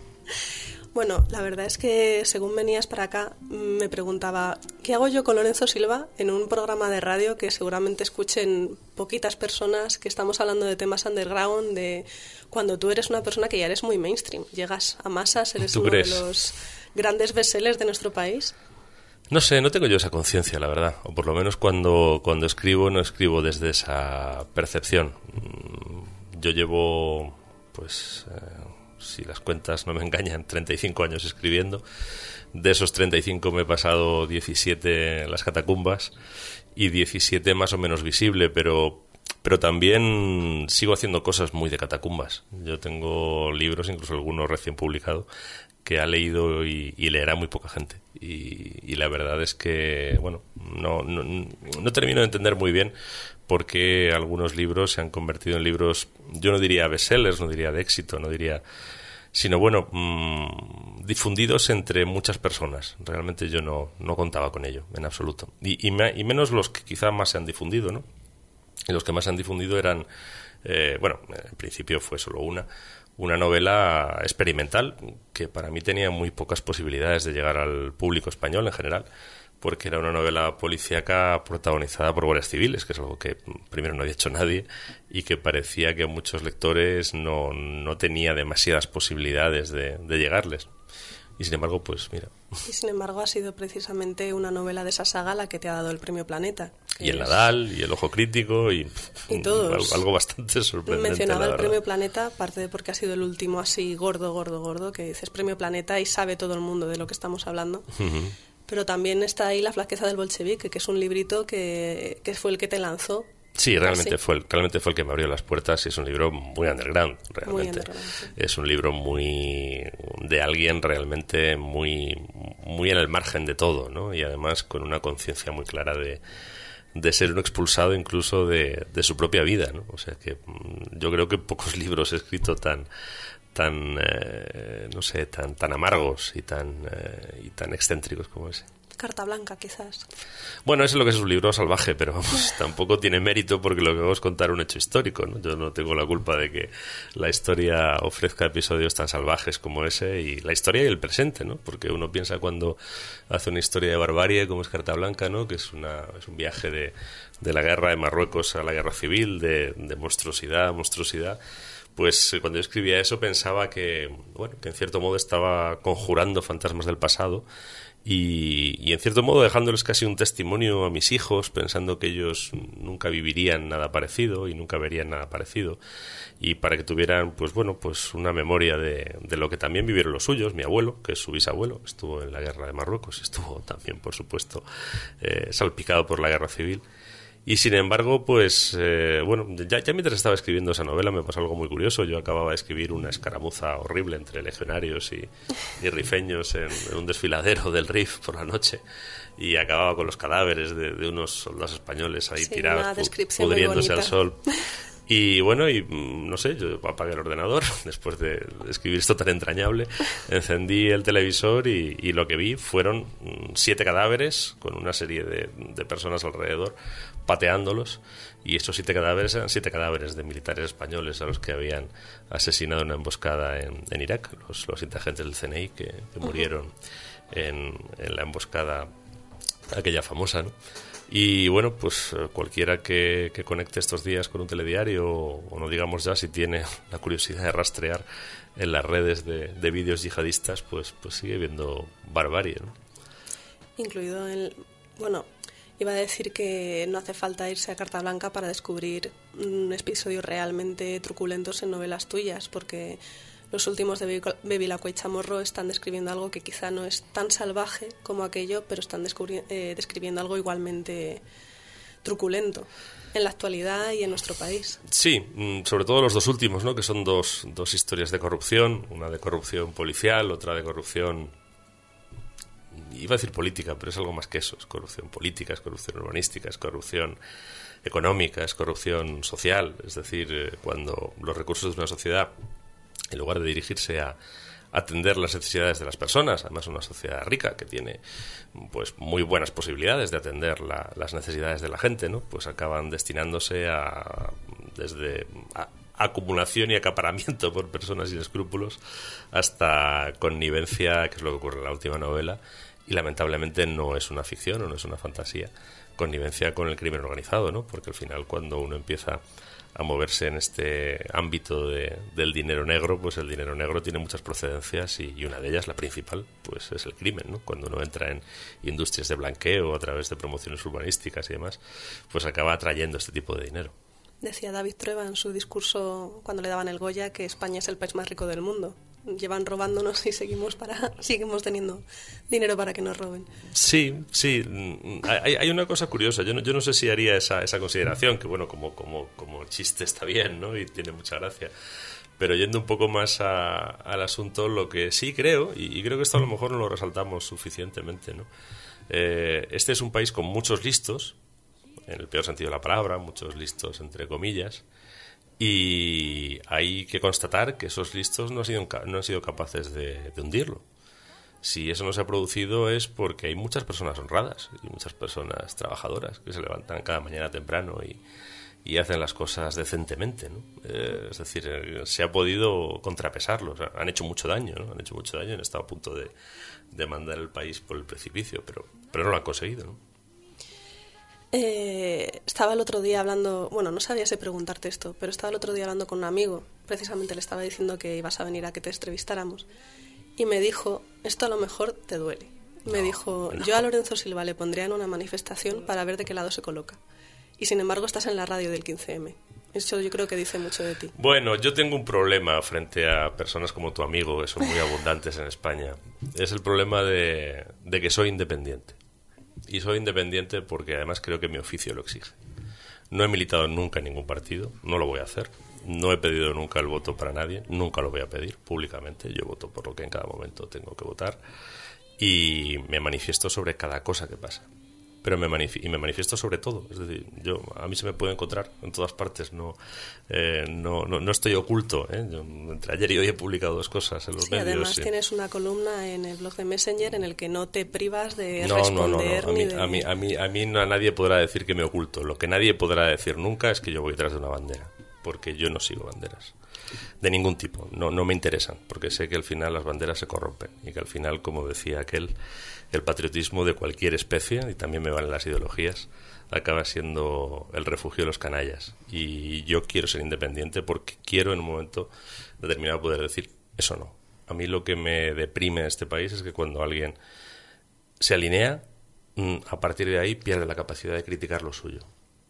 Bueno, la verdad es que según venías para acá me preguntaba ¿qué hago yo con Lorenzo Silva en un programa de radio que seguramente escuchen poquitas personas, que estamos hablando de temas underground, de cuando tú eres una persona que ya eres muy mainstream, llegas a masas, eres uno crees? de los grandes bestsellers de nuestro país? No sé, no tengo yo esa conciencia, la verdad. O por lo menos cuando, cuando escribo, no escribo desde esa percepción. Yo llevo, pues... Eh, si las cuentas no me engañan, treinta y cinco años escribiendo. De esos treinta y cinco me he pasado diecisiete en las catacumbas y diecisiete más o menos visible, pero, pero también sigo haciendo cosas muy de catacumbas. Yo tengo libros, incluso algunos recién publicados, que ha leído y, y leerá muy poca gente. Y, y la verdad es que, bueno, no, no, no termino de entender muy bien por qué algunos libros se han convertido en libros, yo no diría bestsellers, no diría de éxito, no diría... sino, bueno, mmm, difundidos entre muchas personas. Realmente yo no, no contaba con ello, en absoluto. Y, y, me, y menos los que quizá más se han difundido, ¿no? Y los que más se han difundido eran, eh, bueno, en principio fue solo una, una novela experimental que para mí tenía muy pocas posibilidades de llegar al público español en general, porque era una novela policíaca protagonizada por guardias civiles, que es algo que primero no había hecho nadie y que parecía que a muchos lectores no, no tenía demasiadas posibilidades de, de llegarles. Y sin embargo, pues mira. Y sin embargo ha sido precisamente una novela de esa saga la que te ha dado el Premio Planeta. Y el Nadal, y el Ojo Crítico, y, y todos. Algo bastante sorprendente. Mencionaba el verdad. Premio Planeta, aparte de porque ha sido el último así gordo, gordo, gordo, que dices Premio Planeta y sabe todo el mundo de lo que estamos hablando. Uh-huh. Pero también está ahí La flaqueza del bolchevique, que es un librito que, que fue el que te lanzó. Sí, realmente fue, el, realmente fue el que me abrió las puertas y es un libro muy underground, realmente. Muy underground, sí. Es un libro muy de alguien realmente muy, muy en el margen de todo, ¿no? Y además con una conciencia muy clara de, de ser un expulsado incluso de, de su propia vida, ¿no? O sea que yo creo que pocos libros he escrito tan... tan eh, no sé, tan tan amargos y tan eh, y tan excéntricos como ese. Carta Blanca, quizás. Bueno, eso es lo que es un libro salvaje, pero vamos, tampoco tiene mérito porque lo que hago es contar un hecho histórico, ¿no? Yo no tengo la culpa de que la historia ofrezca episodios tan salvajes como ese, y la historia y el presente, ¿no? Porque uno piensa cuando hace una historia de barbarie como es Carta Blanca, ¿no? Que es una es un viaje de, de la guerra de Marruecos a la guerra civil, de, de monstruosidad, monstruosidad. Pues cuando yo escribía eso pensaba que, bueno, que en cierto modo estaba conjurando fantasmas del pasado y, y en cierto modo dejándoles casi un testimonio a mis hijos, pensando que ellos nunca vivirían nada parecido y nunca verían nada parecido, y para que tuvieran, pues bueno, pues una memoria de, de lo que también vivieron los suyos. Mi abuelo, que es su bisabuelo, estuvo en la guerra de Marruecos, estuvo también, por supuesto, eh, salpicado por la guerra civil. Y sin embargo, pues, eh, bueno, ya, ya mientras estaba escribiendo esa novela me pasó algo muy curioso. Yo acababa de escribir una escaramuza horrible entre legionarios y, y rifeños en, en un desfiladero del R I F por la noche, y acababa con los cadáveres de, de unos soldados españoles ahí sí, tirados, pu- pudriéndose al sol. Y bueno, y no sé, yo apagué el ordenador después de escribir esto tan entrañable, encendí el televisor y, y lo que vi fueron siete cadáveres con una serie de, de personas alrededor pateándolos, y estos siete cadáveres eran siete cadáveres de militares españoles a los que habían asesinado en una emboscada en, en Irak, los, los integrantes del C N I que, que murieron en, en la emboscada aquella famosa, ¿no? Y bueno, pues cualquiera que, que conecte estos días con un telediario, o, o no digamos ya si tiene la curiosidad de rastrear en las redes de, de vídeos yihadistas, pues, pues sigue viendo barbarie, ¿no? Incluido el... Bueno, iba a decir que no hace falta irse a Carta Blanca para descubrir un episodio realmente truculentos en novelas tuyas, porque los últimos de Bevilacqua y Chamorro están describiendo algo que quizá no es tan salvaje como aquello, pero están descubri- eh, describiendo algo igualmente truculento en la actualidad y en nuestro país. Sí, sobre todo los dos últimos, ¿no? Que son dos, dos historias de corrupción, una de corrupción policial, otra de corrupción iba a decir política, pero es algo más que eso. Es corrupción política, es corrupción urbanística, es corrupción económica, es corrupción social. Es decir, eh, cuando los recursos de una sociedad, en lugar de dirigirse a atender las necesidades de las personas, además una sociedad rica que tiene pues muy buenas posibilidades de atender la, las necesidades de la gente, ¿no? Pues acaban destinándose a desde a, acumulación y acaparamiento por personas sin escrúpulos hasta connivencia, que es lo que ocurre en la última novela, y lamentablemente no es una ficción o no es una fantasía, connivencia con el crimen organizado, ¿no? Porque al final, cuando uno empieza a moverse en este ámbito de, del dinero negro, pues el dinero negro tiene muchas procedencias y, y una de ellas, la principal, pues es el crimen, ¿no? Cuando uno entra en industrias de blanqueo a través de promociones urbanísticas y demás, pues acaba atrayendo este tipo de dinero. Decía David Trueba en su discurso cuando le daban el Goya que España es el país más rico del mundo. Llevan robándonos y seguimos para seguimos teniendo dinero para que nos roben. Sí, sí. Hay, hay una cosa curiosa. Yo no, yo no sé si haría esa, esa consideración, que bueno, como, como, como chiste está bien, ¿no? Y tiene mucha gracia. Pero yendo un poco más a, al asunto, lo que sí creo, y, y creo que esto a lo mejor no lo resaltamos suficientemente, ¿no? Eh, este es un país con muchos listos, en el peor sentido de la palabra, muchos listos entre comillas, y hay que constatar que esos listos no han sido, no han sido capaces de, de hundirlo. Si eso no se ha producido es porque hay muchas personas honradas y muchas personas trabajadoras que se levantan cada mañana temprano y, y hacen las cosas decentemente, ¿no? Eh, es decir, eh, se ha podido contrapesarlo. O sea, han hecho mucho daño, ¿no? Han hecho mucho daño, han estado a punto de, de mandar el país por el precipicio, pero, pero no lo han conseguido, ¿no? Eh, estaba el otro día hablando, bueno, no sabía si preguntarte esto, pero estaba el otro día hablando con un amigo, precisamente le estaba diciendo que ibas a venir a que te entrevistáramos, y me dijo, esto a lo mejor te duele. Me no, dijo, no. Yo a Lorenzo Silva le pondría en una manifestación para ver de qué lado se coloca. Y sin embargo estás en la radio del quince eme. Eso yo creo que dice mucho de ti. Bueno, yo tengo un problema frente a personas como tu amigo, que son muy abundantes en España. Es el problema de, de que soy independiente. Y soy independiente porque además creo que mi oficio lo exige. No he militado nunca en ningún partido, no lo voy a hacer. No he pedido nunca el voto para nadie, nunca lo voy a pedir públicamente. Yo voto por lo que en cada momento tengo que votar y me manifiesto sobre cada cosa que pasa. Pero me manif- y me manifiesto sobre todo. Es decir, yo a mí se me puede encontrar en todas partes. No, eh, no, no, no estoy oculto. ¿eh? Yo, entre ayer y hoy he publicado dos cosas en los sí, medios. Además sí. Tienes una columna en el blog de Messenger en el que no te privas de no, responder. No, no, no. A mí, de... a mí, a mí, a mí no, a nadie podrá decir que me oculto. Lo que nadie podrá decir nunca es que yo voy detrás de una bandera. Porque yo no sigo banderas. De ningún tipo. No, no me interesan. Porque sé que al final las banderas se corrompen. Y que al final, como decía aquel, el patriotismo de cualquier especie, y también me valen las ideologías, acaba siendo el refugio de los canallas. Y yo quiero ser independiente porque quiero en un momento determinado poder decir eso no. A mí lo que me deprime en este país es que cuando alguien se alinea, a partir de ahí pierde la capacidad de criticar lo suyo.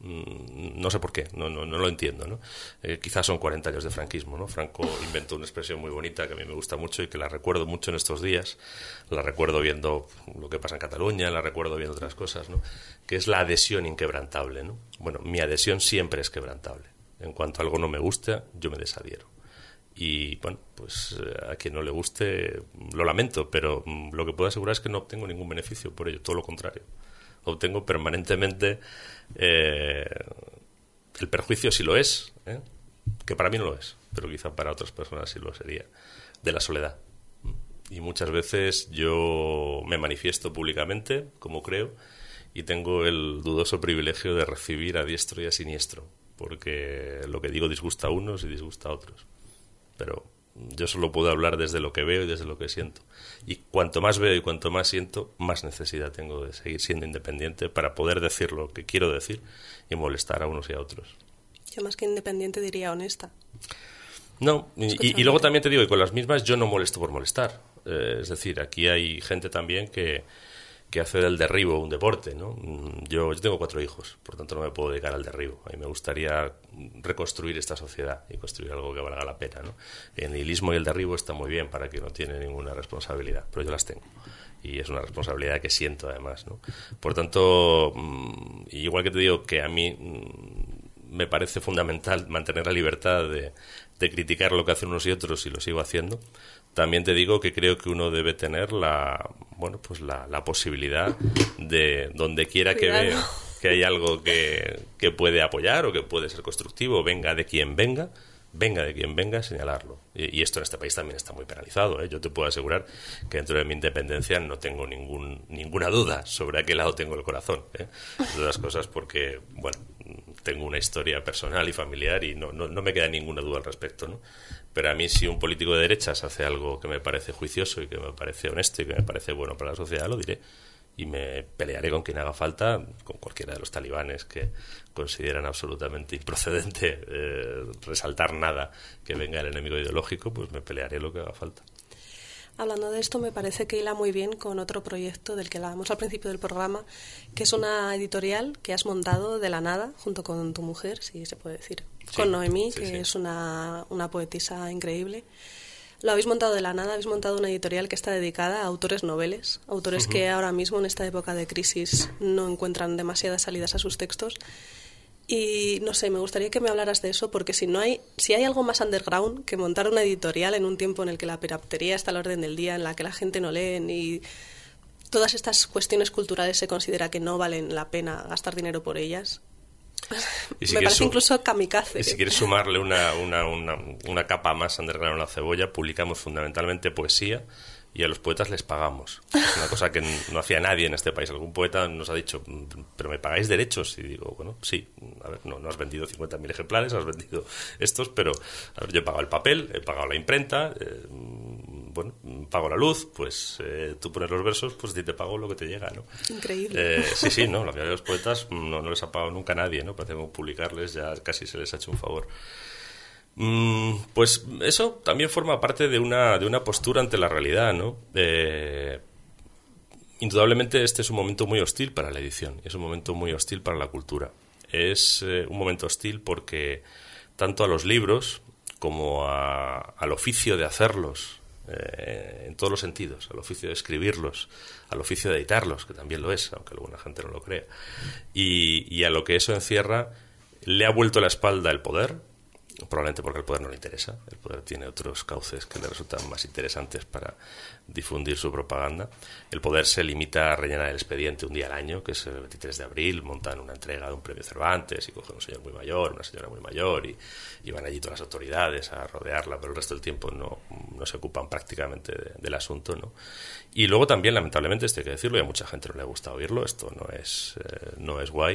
No sé por qué, no, no, no lo entiendo, ¿no? Eh, quizás son cuarenta años de franquismo, ¿no? Franco inventó una expresión muy bonita que a mí me gusta mucho y que la recuerdo mucho en estos días. La recuerdo viendo lo que pasa en Cataluña, la recuerdo viendo otras cosas, ¿no? Que es la adhesión inquebrantable, ¿no? Bueno, mi adhesión siempre es quebrantable. En cuanto algo no me gusta, yo me desadhiero. Y, bueno, pues a quien no le guste, lo lamento, pero lo que puedo asegurar es que no obtengo ningún beneficio por ello, todo lo contrario. Obtengo permanentemente eh, el perjuicio, si lo es, ¿eh? Que para mí no lo es, pero quizá para otras personas sí lo sería, de la soledad. Y muchas veces yo me manifiesto públicamente, como creo, y tengo el dudoso privilegio de recibir a diestro y a siniestro, porque lo que digo disgusta a unos y disgusta a otros. Pero yo solo puedo hablar desde lo que veo y desde lo que siento. Y cuanto más veo y cuanto más siento, más necesidad tengo de seguir siendo independiente para poder decir lo que quiero decir y molestar a unos y a otros. Yo más que independiente diría honesta. No, y, y luego también te digo que con las mismas yo no molesto por molestar. Eh, es decir, aquí hay gente también que, que hace del derribo un deporte, ¿no? Yo, yo tengo cuatro hijos, por tanto no me puedo dedicar al derribo. A mí me gustaría reconstruir esta sociedad y construir algo que valga la pena, ¿no? El nihilismo y el derribo está muy bien para quien no tiene ninguna responsabilidad, pero yo las tengo. Y es una responsabilidad que siento además, ¿no? Por tanto, igual que te digo que a mí me parece fundamental mantener la libertad de, de criticar lo que hacen unos y otros y lo sigo haciendo, también te digo que creo que uno debe tener la bueno, pues la, la posibilidad de donde quiera que Cuidado. vea que hay algo que, que puede apoyar o que puede ser constructivo, venga de quien venga, venga de quien venga, señalarlo. Y, y esto en este país también está muy penalizado, ¿eh? Yo te puedo asegurar que dentro de mi independencia no tengo ningún, ninguna duda sobre a qué lado tengo el corazón, ¿eh? De las cosas porque, bueno, tengo una historia personal y familiar y no, no, no me queda ninguna duda al respecto, ¿no? Pero a mí, si un político de derechas hace algo que me parece juicioso y que me parece honesto y que me parece bueno para la sociedad, lo diré. Y me pelearé con quien haga falta, con cualquiera de los talibanes que consideran absolutamente improcedente eh, resaltar nada que venga el enemigo ideológico, pues me pelearé lo que haga falta. Hablando de esto, me parece que hila muy bien con otro proyecto del que hablábamos al principio del programa, que es una editorial que has montado de la nada, junto con tu mujer, si se puede decir, Sí, con Noemí, sí, que sí. es una, una poetisa increíble. Lo habéis montado de la nada, habéis montado una editorial que está dedicada a autores noveles, autores uh-huh. que ahora mismo en esta época de crisis no encuentran demasiadas salidas a sus textos. Y no sé, me gustaría que me hablaras de eso, porque si no hay, si hay algo más underground que montar una editorial en un tiempo en el que la piratería está al orden del día, en la que la gente no lee y todas estas cuestiones culturales se considera que no valen la pena gastar dinero por ellas. Y si me parece su- incluso kamikaze. Y si quieres sumarle una, una, una, una capa más underground a la cebolla, publicamos fundamentalmente poesía y a los poetas les pagamos. Es una cosa que no hacía nadie en este país. Algún poeta nos ha dicho, pero me pagáis derechos. Y digo, bueno, sí, a ver, no, no has vendido cincuenta mil ejemplares, has vendido estos, pero a ver, yo he pagado el papel, he pagado la imprenta, eh, bueno, pago la luz, pues eh, tú pones los versos, pues a ti te pago lo que te llega, ¿no? Increíble. Eh, sí, sí, no, la mayoría de los poetas no, no les ha pagado nunca a nadie, ¿no? Parece que publicarles ya casi se les ha hecho un favor. Mm, pues eso también forma parte de una, de una postura ante la realidad, ¿no? Eh, indudablemente este es un momento muy hostil para la edición, es un momento muy hostil para la cultura. Es eh, un momento hostil porque tanto a los libros como a, al oficio de hacerlos, eh, en todos los sentidos, al oficio de escribirlos, al oficio de editarlos, que también lo es, aunque alguna gente no lo crea, y, y a lo que eso encierra, le ha vuelto la espalda el poder, probablemente porque al poder no le interesa. El poder tiene otros cauces que le resultan más interesantes para difundir su propaganda. El poder se limita a rellenar el expediente un día al año, que es el veintitrés de abril, montan una entrega de un premio Cervantes y cogen un señor muy mayor, una señora muy mayor y, y van allí todas las autoridades a rodearla, pero el resto del tiempo no, no se ocupan prácticamente de, del asunto, ¿no? Y luego también, lamentablemente, esto hay que decirlo, y a mucha gente no le gusta oírlo, esto no es, eh, no es guay,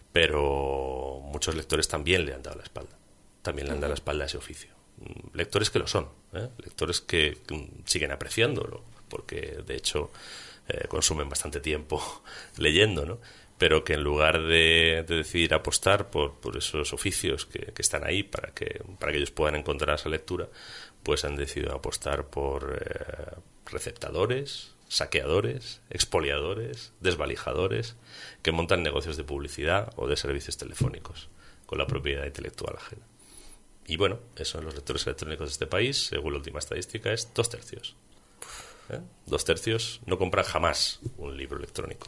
pero muchos lectores también le han dado la espalda. También le han dado la espalda a ese oficio. Lectores que lo son, ¿eh? Lectores que siguen apreciándolo, porque de hecho eh, consumen bastante tiempo leyendo, ¿no? Pero que en lugar de, de decidir apostar por, por esos oficios que, que están ahí para que, para que ellos puedan encontrar esa lectura, pues han decidido apostar por eh, receptadores, saqueadores, expoliadores, desvalijadores, que montan negocios de publicidad o de servicios telefónicos con la propiedad intelectual ajena. Y bueno, eso en los lectores electrónicos de este país, según la última estadística, es dos tercios. ¿Eh? Dos tercios no compran jamás un libro electrónico.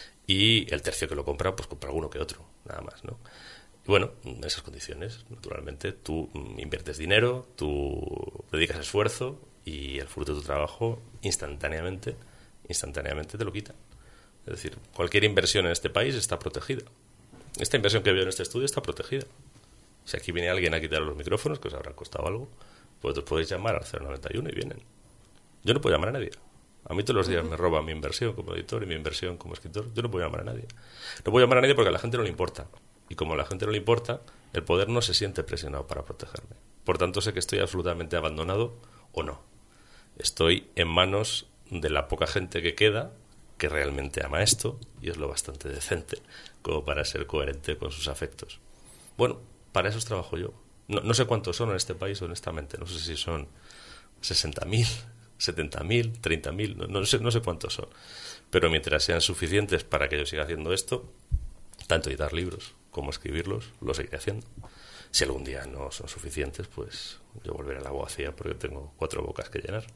Y el tercio que lo compra, pues compra alguno que otro, nada más, ¿no? Y bueno, en esas condiciones, naturalmente, tú inviertes dinero, tú dedicas esfuerzo y el fruto de tu trabajo instantáneamente, instantáneamente te lo quitan. Es decir, cualquier inversión en este país está protegida. Esta inversión que veo en este estudio está protegida. Si aquí viene alguien a quitar los micrófonos, que os habrá costado algo, vosotros podéis llamar al cero noventa y uno y vienen. Yo no puedo llamar a nadie. A mí todos los días me roban mi inversión como editor y mi inversión como escritor. Yo no puedo llamar a nadie. No puedo llamar a nadie porque a la gente no le importa. Y como a la gente no le importa, el poder no se siente presionado para protegerme. Por tanto, sé que estoy absolutamente abandonado o no. Estoy en manos de la poca gente que queda, que realmente ama esto y es lo bastante decente como para ser coherente con sus afectos. Bueno, para eso trabajo yo. No, no sé cuántos son en este país, honestamente. No sé si son sesenta mil, setenta mil, treinta mil, no, no, sé, no sé cuántos son. Pero mientras sean suficientes para que yo siga haciendo esto, tanto editar libros como escribirlos, lo seguiré haciendo. Si algún día no son suficientes, pues yo volveré al agua vacía porque tengo cuatro bocas que llenar.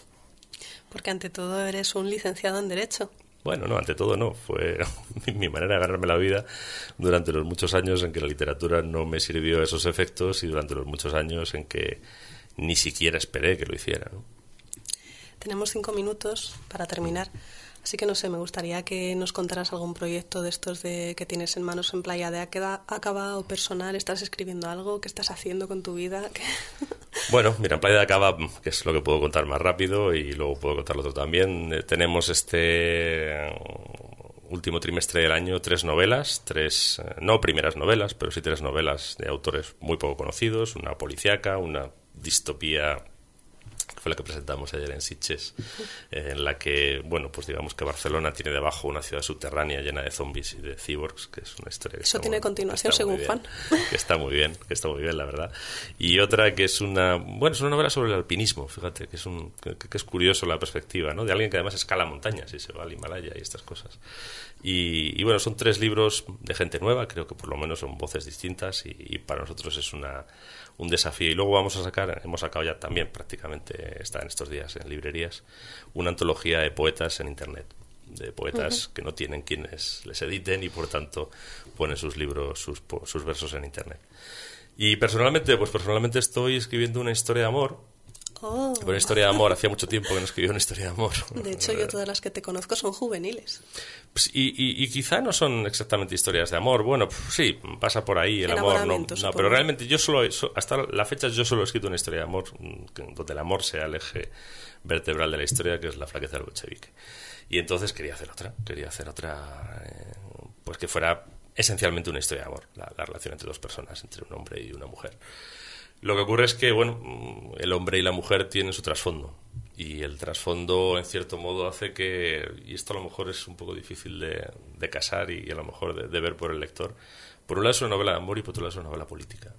Porque ante todo eres un licenciado en Derecho. Bueno, no, ante todo no. Fue mi manera de ganarme la vida durante los muchos años en que la literatura no me sirvió a esos efectos y durante los muchos años en que ni siquiera esperé que lo hiciera, ¿no? tenemos cinco minutos para terminar. Así que no sé, me gustaría que nos contaras algún proyecto de estos de que tienes en manos en Playa de Acaba o personal. ¿Estás escribiendo algo? ¿Qué estás haciendo con tu vida? ¿Qué? Bueno, mira, en Playa de Acaba, que es lo que puedo contar más rápido y luego puedo contar lo otro también, eh, tenemos este último trimestre del año tres novelas, tres, eh, no primeras novelas, pero sí tres novelas de autores muy poco conocidos, una policíaca, una distopía que fue la que presentamos ayer en Sitges, eh, en la que, bueno, pues digamos que Barcelona tiene debajo una ciudad subterránea llena de zombies y de cyborgs, que es una historia que eso tiene muy, continuación según Juan. Que está muy bien, que está muy bien, la verdad. Y otra que es una, bueno, es una novela sobre el alpinismo, fíjate, que es un que, que es curioso la perspectiva, ¿no? De alguien que además escala montañas y se va al Himalaya y estas cosas. Y, y bueno, son tres libros de gente nueva, creo que por lo menos son voces distintas y, y para nosotros es una un desafío. Y luego vamos a sacar, hemos sacado ya también prácticamente, está en estos días en librerías, una antología de poetas en internet, de poetas uh-huh. que no tienen quienes les editen y por tanto ponen sus libros, sus, sus versos en internet. Y personalmente, pues personalmente estoy escribiendo una historia de amor. Oh. Una historia de amor, hacía mucho tiempo que no escribía una historia de amor. De hecho, yo todas las que te conozco son juveniles. Pues y, y, y quizá no son exactamente historias de amor. Bueno, pues, sí, pasa por ahí el amor. No, no, pero realmente yo solo, hasta la fecha yo solo he escrito una historia de amor donde el amor sea el eje vertebral de la historia, que es la flaqueza del bolchevique. Y entonces quería hacer otra, quería hacer otra, eh, pues que fuera esencialmente una historia de amor, la, la relación entre dos personas, entre un hombre y una mujer. Lo que ocurre es que, bueno, el hombre y la mujer tienen su trasfondo y el trasfondo, en cierto modo, hace que, y esto a lo mejor es un poco difícil de, de casar y, y a lo mejor de, de ver por el lector, por un lado es una novela de amor y por otro lado es una novela política,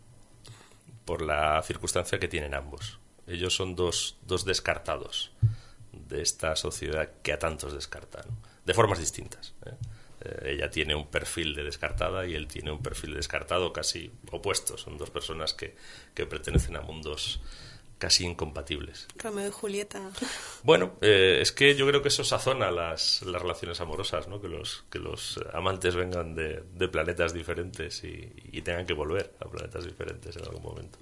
por la circunstancia que tienen ambos. Ellos son dos, dos descartados de esta sociedad que a tantos descarta, ¿no? De formas distintas, ¿eh? Eh, ella tiene un perfil de descartada y él tiene un perfil de descartado casi opuesto. Son dos personas que, que pertenecen a mundos casi incompatibles. Romeo y Julieta. Bueno, eh, es que yo creo que eso sazona las, las relaciones amorosas, ¿no? Que los, que los amantes vengan de, de planetas diferentes y, y tengan que volver a planetas diferentes en algún momento.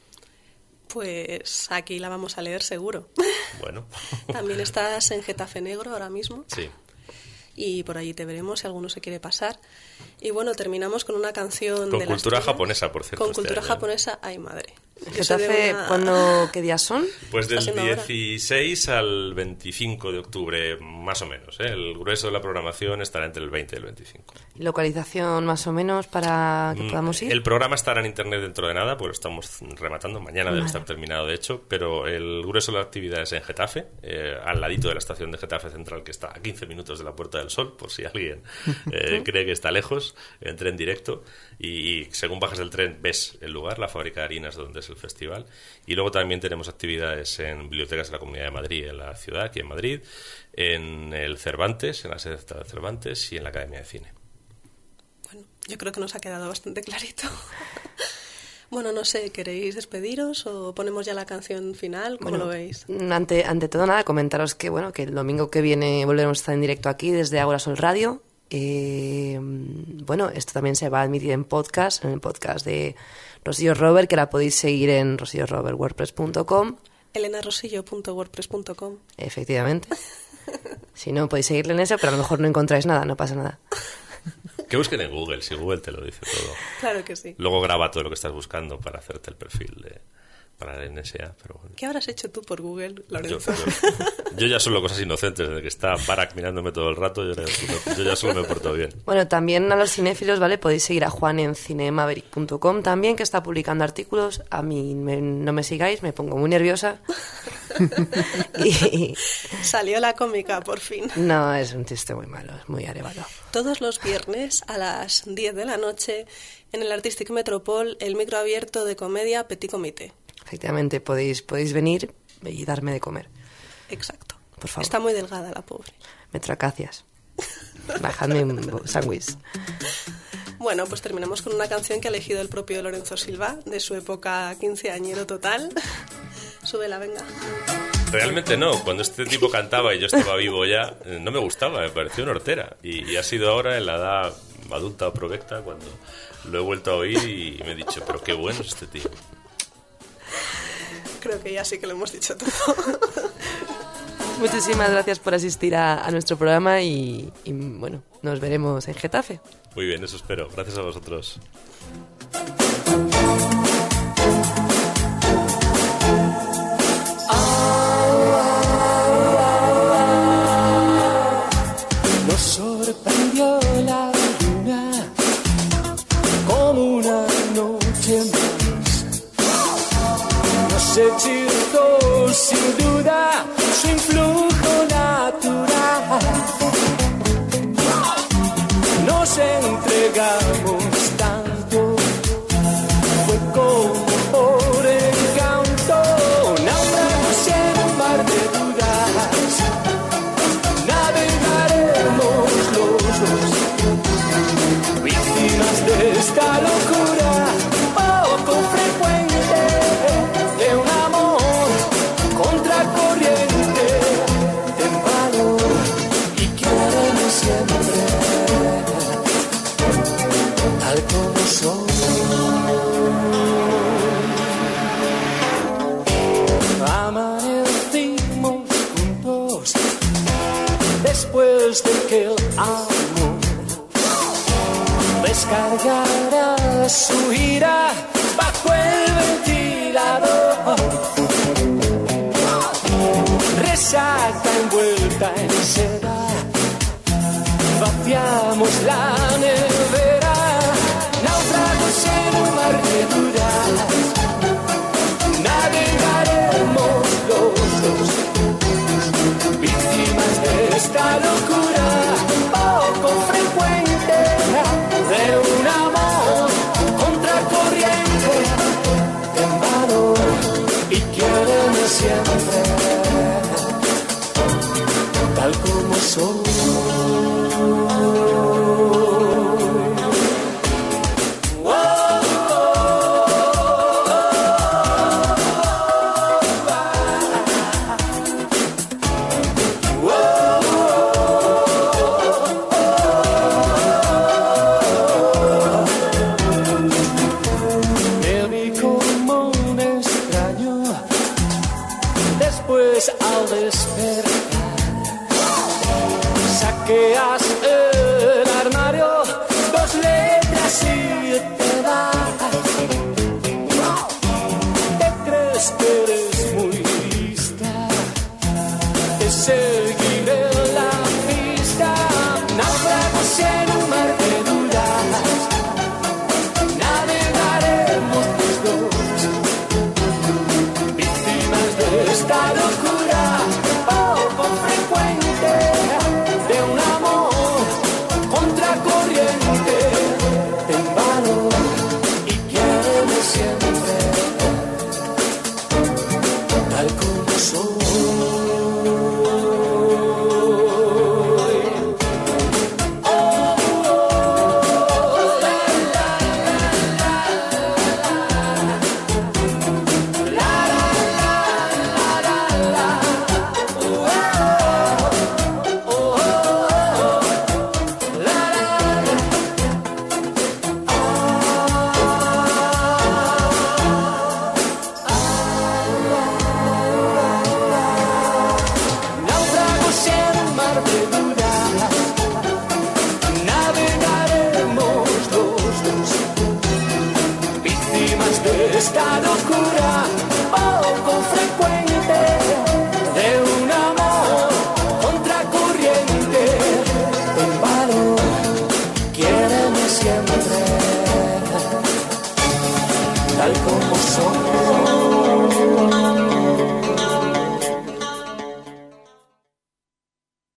Pues aquí la vamos a leer seguro. Bueno. También estás en Getafe Negro ahora mismo. Sí. Y por allí te veremos si alguno se quiere pasar. Y bueno, terminamos con una canción con de cultura las japonesa, por cierto. Con este cultura año. japonesa, ay madre. Getafe, una... ¿cuándo, qué días son? Pues del ahora? dieciséis al veinticinco de octubre, más o menos, ¿eh? El grueso de la programación estará entre el veinte y el veinticinco. ¿Localización más o menos para que podamos ir? El programa estará en internet dentro de nada, pues lo estamos rematando. Mañana debe vale. estar terminado, de hecho, pero el grueso de la actividad es en Getafe, eh, al ladito de la estación de Getafe Central, que está a quince minutos de la Puerta del Sol, por si alguien eh, cree que está lejos, en tren directo. Y, y según bajas del tren ves el lugar, la fábrica de harinas donde es el festival. Y luego también tenemos actividades en bibliotecas de la Comunidad de Madrid, en la ciudad, aquí en Madrid, en el Cervantes, en la sede de Cervantes y en la Academia de Cine. Bueno, yo creo que nos ha quedado bastante clarito. Bueno, no sé, ¿queréis despediros o ponemos ya la canción final? ¿Cómo Bueno, lo veis? Ante, ante todo, nada, comentaros que, bueno, que el domingo que viene volveremos a estar en directo aquí desde Ágora Sol Radio. Eh, bueno, esto también se va a emitir en podcast, en el podcast de Rocío Robert, que la podéis seguir en rosillo robert wordpress punto com. elena rosillo punto wordpress punto com. Efectivamente. Si no, podéis seguirle en eso, pero a lo mejor no encontráis nada, no pasa nada. Que busquen en Google, si Google te lo dice todo. Claro que sí. Luego graba todo lo que estás buscando para hacerte el perfil de, para la N S A, pero bueno. ¿Qué habrás hecho tú por Google, Yo, Lorenzo? yo, yo ya solo cosas inocentes, desde que está Barack mirándome todo el rato, yo, yo ya solo me porto bien. Bueno, también a los cinéfilos, ¿vale? Podéis seguir a Juan en cinemaverick punto com también, que está publicando artículos. A mí me, no me sigáis, me pongo muy nerviosa. y... Salió la cómica, por fin. No, es un chiste muy malo, es muy arevado. Todos los viernes a las diez de la noche en el Artistic Metropol, el micro abierto de comedia Petit Comité. Efectivamente, podéis, podéis venir y darme de comer. Exacto. Por favor. Está muy delgada la pobre. Metracacias. Bajadme un sándwich. Bueno, pues terminamos con una canción que ha elegido el propio Lorenzo Silva, de su época quinceañero total. Súbela, venga. Realmente no, cuando este tipo cantaba y yo estaba vivo ya, no me gustaba, me pareció una hortera. Y, y ha sido ahora en la edad adulta o provecta cuando lo he vuelto a oír y me he dicho, pero qué bueno es este tío. Creo que ya sí que lo hemos dicho todo. Muchísimas gracias por asistir a, a nuestro programa y, y, bueno, nos veremos en Getafe. Muy bien, eso espero. Gracias a vosotros. Nos sorprendió la luna como una noche más. Nos hechizó sin duda su influjo natural. Nos entregamos tanto, fue como por encanto. Naufragos en un mar de dudas, navegaremos los dos, víctimas de esta locura poco frecuente de un amor contracorriente. Ten valor y quiéreme siempre, tal como soy. Amanecimos juntos después de que el amor descargará su ira bajo el ventilador. Resaca envuelta en seda, vaciamos la nevera. Náufragos en un mar de dudas, navegaremos los dos, víctimas de esta locura poco frecuente de un amor contracorriente. Ten valor y quiéreme siempre, tal como soy. Al despertar, saqueas el armario, dos letras y te vas. Te crees que eres muy lista, te seguiré la pista. Náufragos en un mar de dudas, navegaremos los dos, víctimas de esta locura poco frecuente de un amor contracorriente. Ten valor y quiéreme siempre, tal como soy. Oh, oh, la, la, la, la, la, la, la, la. Náufragos en un mar de dudas, navegaremos los dos, víctimas de esta locura